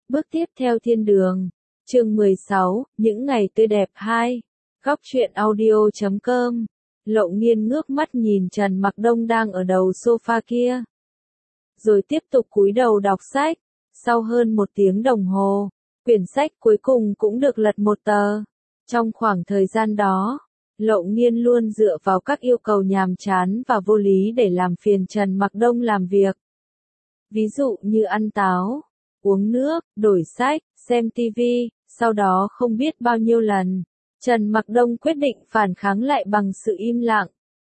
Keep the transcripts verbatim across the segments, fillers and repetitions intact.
Bước tiếp theo thiên đường. Chương mười sáu, những ngày tươi đẹp hai. Góc truyện audio chấm com. Lộ Nghiên ngước mắt nhìn Trần Mặc Đông đang ở đầu sofa kia. Rồi tiếp tục cúi đầu đọc sách. Sau hơn một tiếng đồng hồ, quyển sách cuối cùng cũng được lật một tờ. Trong khoảng thời gian đó, Lộ Nghiên luôn dựa vào các yêu cầu nhàm chán và vô lý để làm phiền Trần Mặc Đông làm việc. Ví dụ như ăn táo, uống nước, đổi sách, xem tivi, sau đó không biết bao nhiêu lần, Trần Mặc Đông quyết định phản kháng lại bằng sự im lặng.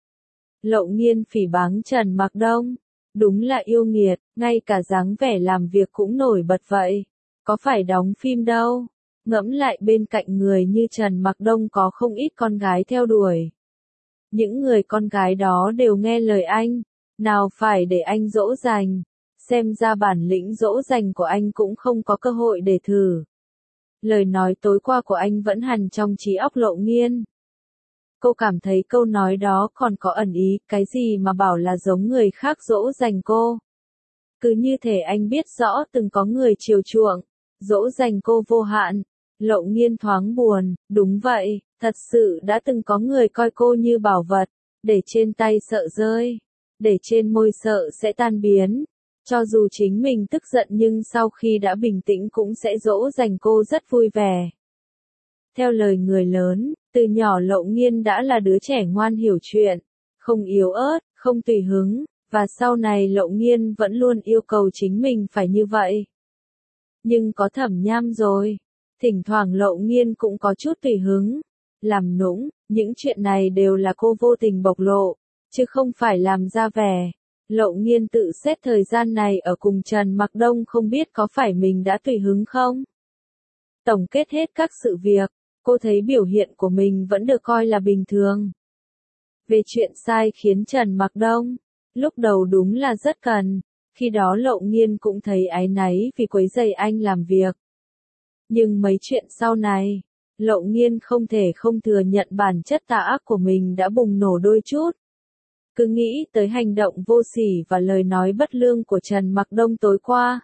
Lộ Nghiên phỉ báng Trần Mặc Đông, đúng là yêu nghiệt, ngay cả dáng vẻ làm việc cũng nổi bật vậy, có phải đóng phim đâu. Ngẫm lại bên cạnh người như Trần Mặc Đông có không ít con gái theo đuổi. Những người con gái đó đều nghe lời anh, nào phải để anh dỗ dành, xem ra bản lĩnh dỗ dành của anh cũng không có cơ hội để thử. Lời nói tối qua của anh vẫn hằn trong trí óc Lộ Nghiên. Cô cảm thấy câu nói đó còn có ẩn ý, cái gì mà bảo là giống người khác dỗ dành cô. Cứ như thể anh biết rõ từng có người chiều chuộng, dỗ dành cô vô hạn. Lộ Nghiên thoáng buồn, đúng vậy, thật sự đã từng có người coi cô như bảo vật, để trên tay sợ rơi, để trên môi sợ sẽ tan biến. Cho dù chính mình tức giận nhưng sau khi đã bình tĩnh cũng sẽ dỗ dành cô rất vui vẻ. Theo lời người lớn, từ nhỏ Lộ Nghiên đã là đứa trẻ ngoan hiểu chuyện, không yếu ớt, không tùy hứng, và sau này Lộ Nghiên vẫn luôn yêu cầu chính mình phải như vậy. Nhưng có Thẩm Nham rồi, thỉnh thoảng Lộ Nghiên cũng có chút tùy hứng, làm nũng, những chuyện này đều là cô vô tình bộc lộ, chứ không phải làm ra vẻ. Lộ Nghiên tự xét thời gian này ở cùng Trần Mặc Đông không biết có phải mình đã tùy hứng không? Tổng kết hết các sự việc, cô thấy biểu hiện của mình vẫn được coi là bình thường. Về chuyện sai khiến Trần Mặc Đông, lúc đầu đúng là rất cần, khi đó Lộ Nghiên cũng thấy áy náy vì quấy rầy anh làm việc. Nhưng mấy chuyện sau này, Lộ Nghiên không thể không thừa nhận bản chất tà ác của mình đã bùng nổ đôi chút. Cứ nghĩ tới hành động vô sỉ và lời nói bất lương của Trần Mặc Đông tối qua,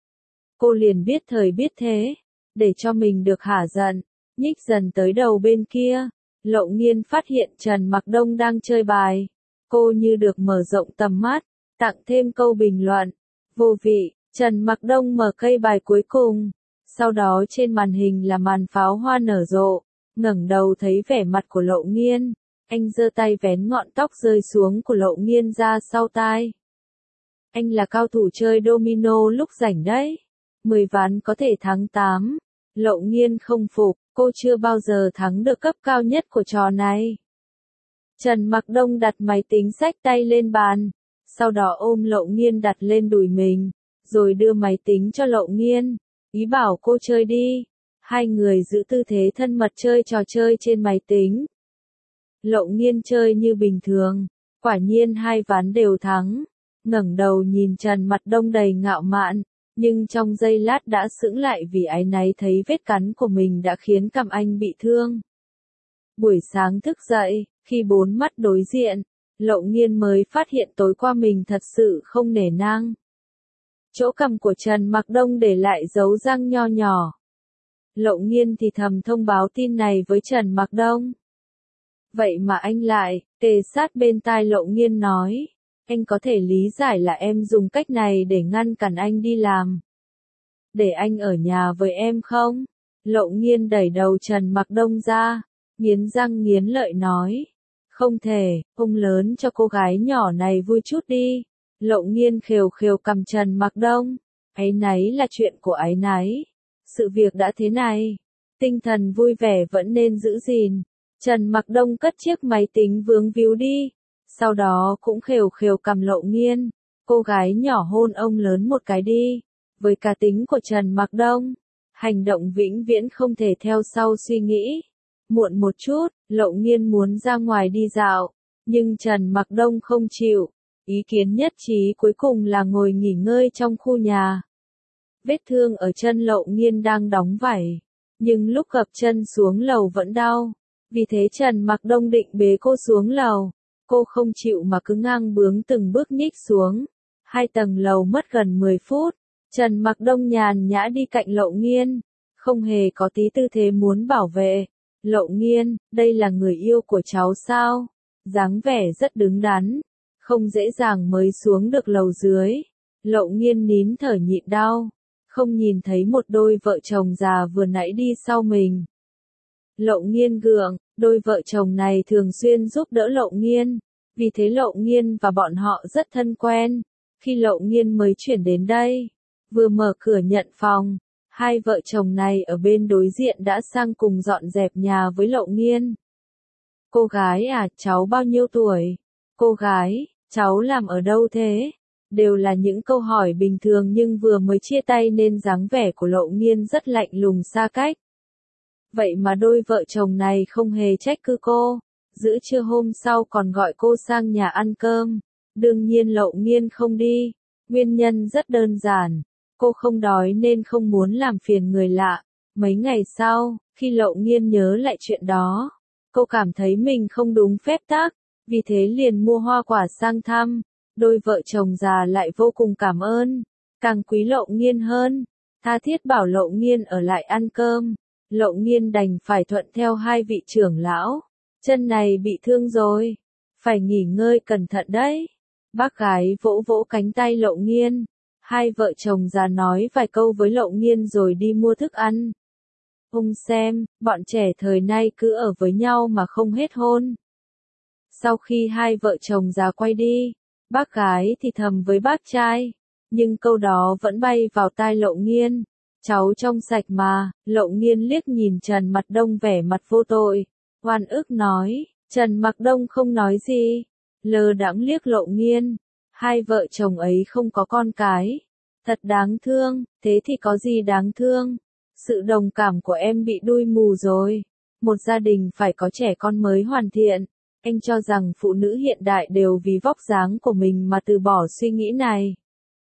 cô liền biết thời biết thế, để cho mình được hả giận, nhích dần tới đầu bên kia. Lộ Nghiên phát hiện Trần Mặc Đông đang chơi bài, cô như được mở rộng tầm mắt, tặng thêm câu bình luận, vô vị. Trần Mặc Đông mở cây bài cuối cùng, sau đó trên màn hình là màn pháo hoa nở rộ, ngẩng đầu thấy vẻ mặt của Lộ Nghiên. Anh giơ tay vén ngọn tóc rơi xuống của Lộ Nghiên ra sau tai. Anh là cao thủ chơi domino lúc rảnh đấy. mười ván có thể thắng tám. Lộ Nghiên không phục, cô chưa bao giờ thắng được cấp cao nhất của trò này. Trần Mặc Đông đặt máy tính xách tay lên bàn, sau đó ôm Lộ Nghiên đặt lên đùi mình, rồi đưa máy tính cho Lộ Nghiên, ý bảo cô chơi đi. Hai người giữ tư thế thân mật chơi trò chơi trên máy tính. Lộ Nghiên chơi như bình thường, quả nhiên hai ván đều thắng, ngẩng đầu nhìn Trần Mặc Đông đầy ngạo mạn, nhưng trong giây lát đã sững lại vì áy náy thấy vết cắn của mình đã khiến cằm anh bị thương. Buổi sáng thức dậy, khi bốn mắt đối diện, Lộ Nghiên mới phát hiện tối qua mình thật sự không nể nang. Chỗ cằm của Trần Mặc Đông để lại dấu răng nho nhỏ. Lộ Nghiên thì thầm thông báo tin này với Trần Mặc Đông. Vậy mà anh lại, kề sát bên tai Lộ Nghiên nói, anh có thể lý giải là em dùng cách này để ngăn cản anh đi làm. Để anh ở nhà với em không? Lộ Nghiên đẩy đầu Trần Mặc Đông ra, nghiến răng nghiến lợi nói. Không thể, ông lớn cho cô gái nhỏ này vui chút đi. Lộ Nghiên khều khều cằm Trần Mặc Đông. Áy náy là chuyện của áy náy. Sự việc đã thế này, tinh thần vui vẻ vẫn nên giữ gìn. Trần Mặc Đông cất chiếc máy tính vướng víu đi, sau đó cũng khều khều cằm Lộ Nghiên. Cô gái nhỏ hôn ông lớn một cái đi. Với cá tính của Trần Mặc Đông, hành động vĩnh viễn không thể theo sau suy nghĩ. Muộn một chút, Lộ Nghiên muốn ra ngoài đi dạo, nhưng Trần Mặc Đông không chịu. Ý kiến nhất trí cuối cùng là ngồi nghỉ ngơi trong khu nhà. Vết thương ở chân Lộ Nghiên đang đóng vảy, nhưng lúc gập chân xuống lầu vẫn đau. Vì thế Trần Mặc Đông định bế cô xuống lầu. Cô không chịu mà cứ ngang bướng từng bước nhích xuống. Hai tầng lầu mất gần mười phút. Trần Mặc Đông nhàn nhã đi cạnh Lộ Nghiên, không hề có tí tư thế muốn bảo vệ. Lộ Nghiên, đây là người yêu của cháu sao? Dáng vẻ rất đứng đắn, không dễ dàng mới xuống được lầu dưới. Lộ Nghiên nín thở nhịn đau, không nhìn thấy một đôi vợ chồng già vừa nãy đi sau mình. Lộ Nghiên gượng, đôi vợ chồng này thường xuyên giúp đỡ Lộ Nghiên, vì thế Lộ Nghiên và bọn họ rất thân quen. Khi Lộ Nghiên mới chuyển đến đây, vừa mở cửa nhận phòng, hai vợ chồng này ở bên đối diện đã sang cùng dọn dẹp nhà với Lộ Nghiên. Cô gái à, cháu bao nhiêu tuổi? Cô gái, cháu làm ở đâu thế? Đều là những câu hỏi bình thường nhưng vừa mới chia tay nên dáng vẻ của Lộ Nghiên rất lạnh lùng xa cách. Vậy mà đôi vợ chồng này không hề trách cứ cô, giữa trưa hôm sau còn gọi cô sang nhà ăn cơm. Đương nhiên Lộ Nghiên không đi, nguyên nhân rất đơn giản, cô không đói nên không muốn làm phiền người lạ. Mấy ngày sau, khi Lộ Nghiên nhớ lại chuyện đó, cô cảm thấy mình không đúng phép tắc, vì thế liền mua hoa quả sang thăm. Đôi vợ chồng già lại vô cùng cảm ơn, càng quý Lộ Nghiên hơn, tha thiết bảo Lộ Nghiên ở lại ăn cơm. Lộ Nghiên đành phải thuận theo hai vị trưởng lão. Chân này bị thương rồi, phải nghỉ ngơi cẩn thận đấy. Bác gái vỗ vỗ cánh tay Lộ Nghiên. Hai vợ chồng già nói vài câu với Lộ Nghiên rồi đi mua thức ăn. Ông xem, bọn trẻ thời nay cứ ở với nhau mà không hết hôn. Sau khi hai vợ chồng già quay đi, bác gái thì thầm với bác trai, nhưng câu đó vẫn bay vào tai Lộ Nghiên. Cháu trong sạch mà. Lộ Nghiên liếc nhìn Trần Mặc Đông vẻ mặt vô tội, oan ức nói. Trần Mặc Đông không nói gì, lơ đãng liếc Lộ Nghiên. Hai vợ chồng ấy không có con cái, thật đáng thương. Thế thì có gì đáng thương? Sự đồng cảm của em bị đuôi mù rồi. Một gia đình phải có trẻ con mới hoàn thiện. Anh cho rằng phụ nữ hiện đại đều vì vóc dáng của mình mà từ bỏ suy nghĩ này.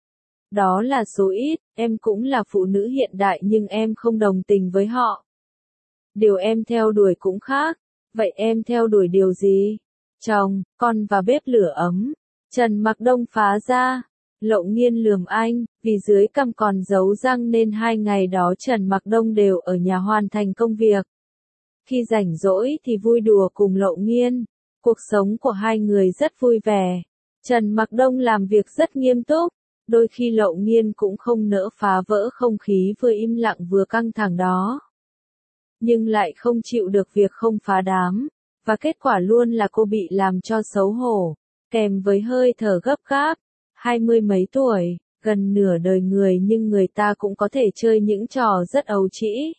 Đó là số ít, em cũng là phụ nữ hiện đại nhưng em không đồng tình với họ. Điều em theo đuổi cũng khác. Vậy em theo đuổi điều gì? Chồng, con và bếp lửa ấm. Trần Mặc Đông phá ra. Lộ Nghiên lườm anh, vì dưới cằm còn giấu răng nên hai ngày đó Trần Mặc Đông đều ở nhà hoàn thành công việc. Khi rảnh rỗi thì vui đùa cùng Lộ Nghiên. Cuộc sống của hai người rất vui vẻ. Trần Mặc Đông làm việc rất nghiêm túc. Đôi khi Lộ Nghiên cũng không nỡ phá vỡ không khí vừa im lặng vừa căng thẳng đó. Nhưng lại không chịu được việc không phá đám. Và kết quả luôn là cô bị làm cho xấu hổ. Kèm với hơi thở gấp gáp. Hai mươi mấy tuổi, gần nửa đời người nhưng người ta cũng có thể chơi những trò rất ấu trĩ.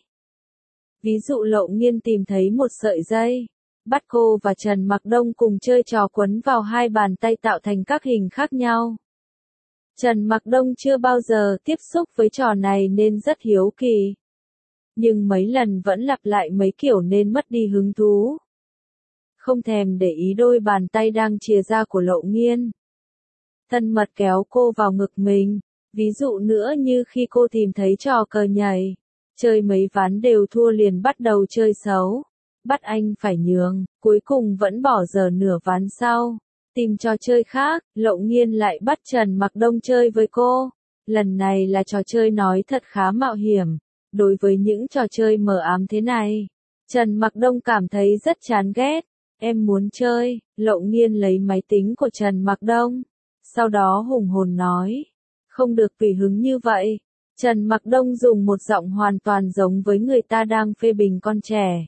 Ví dụ Lộ Nghiên tìm thấy một sợi dây, bắt cô và Trần Mặc Đông cùng chơi trò quấn vào hai bàn tay tạo thành các hình khác nhau. Trần Mặc Đông chưa bao giờ tiếp xúc với trò này nên rất hiếu kỳ. Nhưng mấy lần vẫn lặp lại mấy kiểu nên mất đi hứng thú. Không thèm để ý đôi bàn tay đang chìa ra của Lộ Nghiên. Thân mật kéo cô vào ngực mình. Ví dụ nữa như khi cô tìm thấy trò cờ nhảy. Chơi mấy ván đều thua liền bắt đầu chơi xấu. Bắt anh phải nhường, cuối cùng vẫn bỏ giờ nửa ván sau. Tìm trò chơi khác, Lộ Nghiên lại bắt Trần Mặc Đông chơi với cô. Lần này là trò chơi nói thật khá mạo hiểm. Đối với những trò chơi mờ ám thế này, Trần Mặc Đông cảm thấy rất chán ghét. Em muốn chơi. Lộ Nghiên lấy máy tính của Trần Mặc Đông. Sau đó hùng hồn nói. Không được tùy hứng như vậy. Trần Mặc Đông dùng một giọng hoàn toàn giống với người ta đang phê bình con trẻ.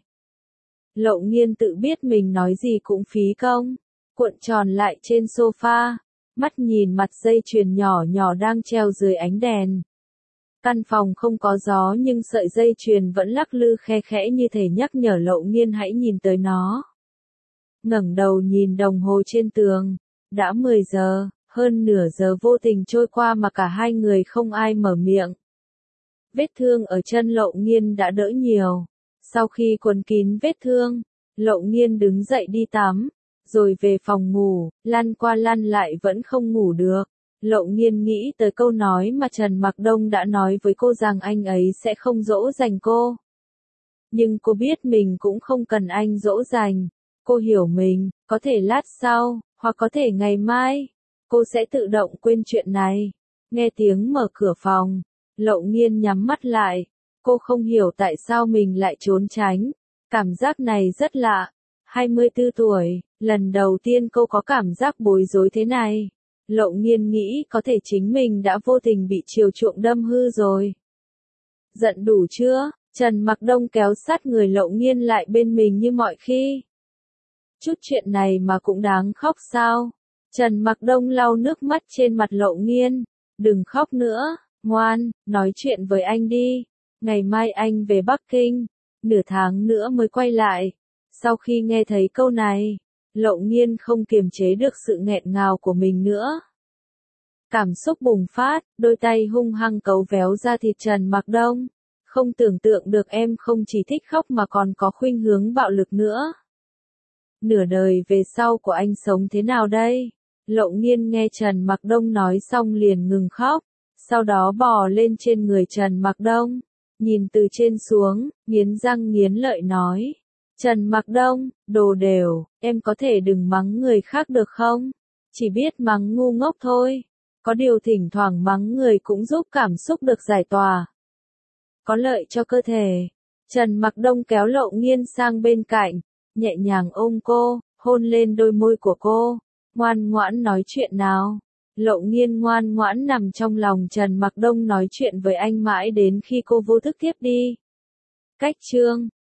Lộ Nghiên tự biết mình nói gì cũng phí công. Cuộn tròn lại trên sofa. Mắt nhìn mặt dây chuyền nhỏ nhỏ đang treo dưới ánh đèn. Căn phòng không có gió nhưng sợi dây chuyền vẫn lắc lư khe khẽ như thể nhắc nhở Lộ Nghiên hãy nhìn tới nó. Ngẩng đầu nhìn đồng hồ trên tường. Đã mười giờ, hơn nửa giờ vô tình trôi qua mà cả hai người không ai mở miệng. Vết thương ở chân Lộ Nghiên đã đỡ nhiều. Sau khi quấn kín vết thương, Lộ Nghiên đứng dậy đi tắm, rồi về phòng ngủ, lăn qua lăn lại vẫn không ngủ được. Lộ Nghiên nghĩ tới câu nói mà Trần Mặc Đông đã nói với cô rằng anh ấy sẽ không dỗ dành cô. Nhưng cô biết mình cũng không cần anh dỗ dành. Cô hiểu mình, có thể lát sau, hoặc có thể ngày mai, cô sẽ tự động quên chuyện này. Nghe tiếng mở cửa phòng, Lậu Nghiên nhắm mắt lại, cô không hiểu tại sao mình lại trốn tránh, cảm giác này rất lạ. hai mươi tư tuổi, lần đầu tiên cô có cảm giác bối rối thế này. Lậu Nghiên nghĩ có thể chính mình đã vô tình bị chiều chuộng đâm hư rồi. Giận đủ chưa? Trần Mặc Đông kéo sát người Lậu Nghiên lại bên mình như mọi khi. Chút chuyện này mà cũng đáng khóc sao? Trần Mặc Đông lau nước mắt trên mặt Lậu Nghiên. Đừng khóc nữa, ngoan, nói chuyện với anh đi. Ngày mai anh về Bắc Kinh, nửa tháng nữa mới quay lại. Sau khi nghe thấy câu này, Lậu Nghiên không kiềm chế được sự nghẹn ngào của mình nữa. Cảm xúc bùng phát, đôi tay hung hăng cấu véo ra thịt Trần Mặc Đông. Không tưởng tượng được em không chỉ thích khóc mà còn có khuynh hướng bạo lực nữa. Nửa đời về sau của anh sống thế nào đây? Lậu Nghiên nghe Trần Mặc Đông nói xong liền ngừng khóc, sau đó bò lên trên người Trần Mặc Đông, nhìn từ trên xuống, nghiến răng nghiến lợi nói. Trần Mặc Đông, đồ đều, em có thể đừng mắng người khác được không? Chỉ biết mắng ngu ngốc thôi. Có điều thỉnh thoảng mắng người cũng giúp cảm xúc được giải tỏa. Có lợi cho cơ thể. Trần Mặc Đông kéo Lậu Nghiên sang bên cạnh, nhẹ nhàng ôm cô, hôn lên đôi môi của cô. Ngoan ngoãn nói chuyện nào. Lậu Nghiên ngoan ngoãn nằm trong lòng Trần Mặc Đông nói chuyện với anh mãi đến khi cô vô thức thiếp đi. Cách chương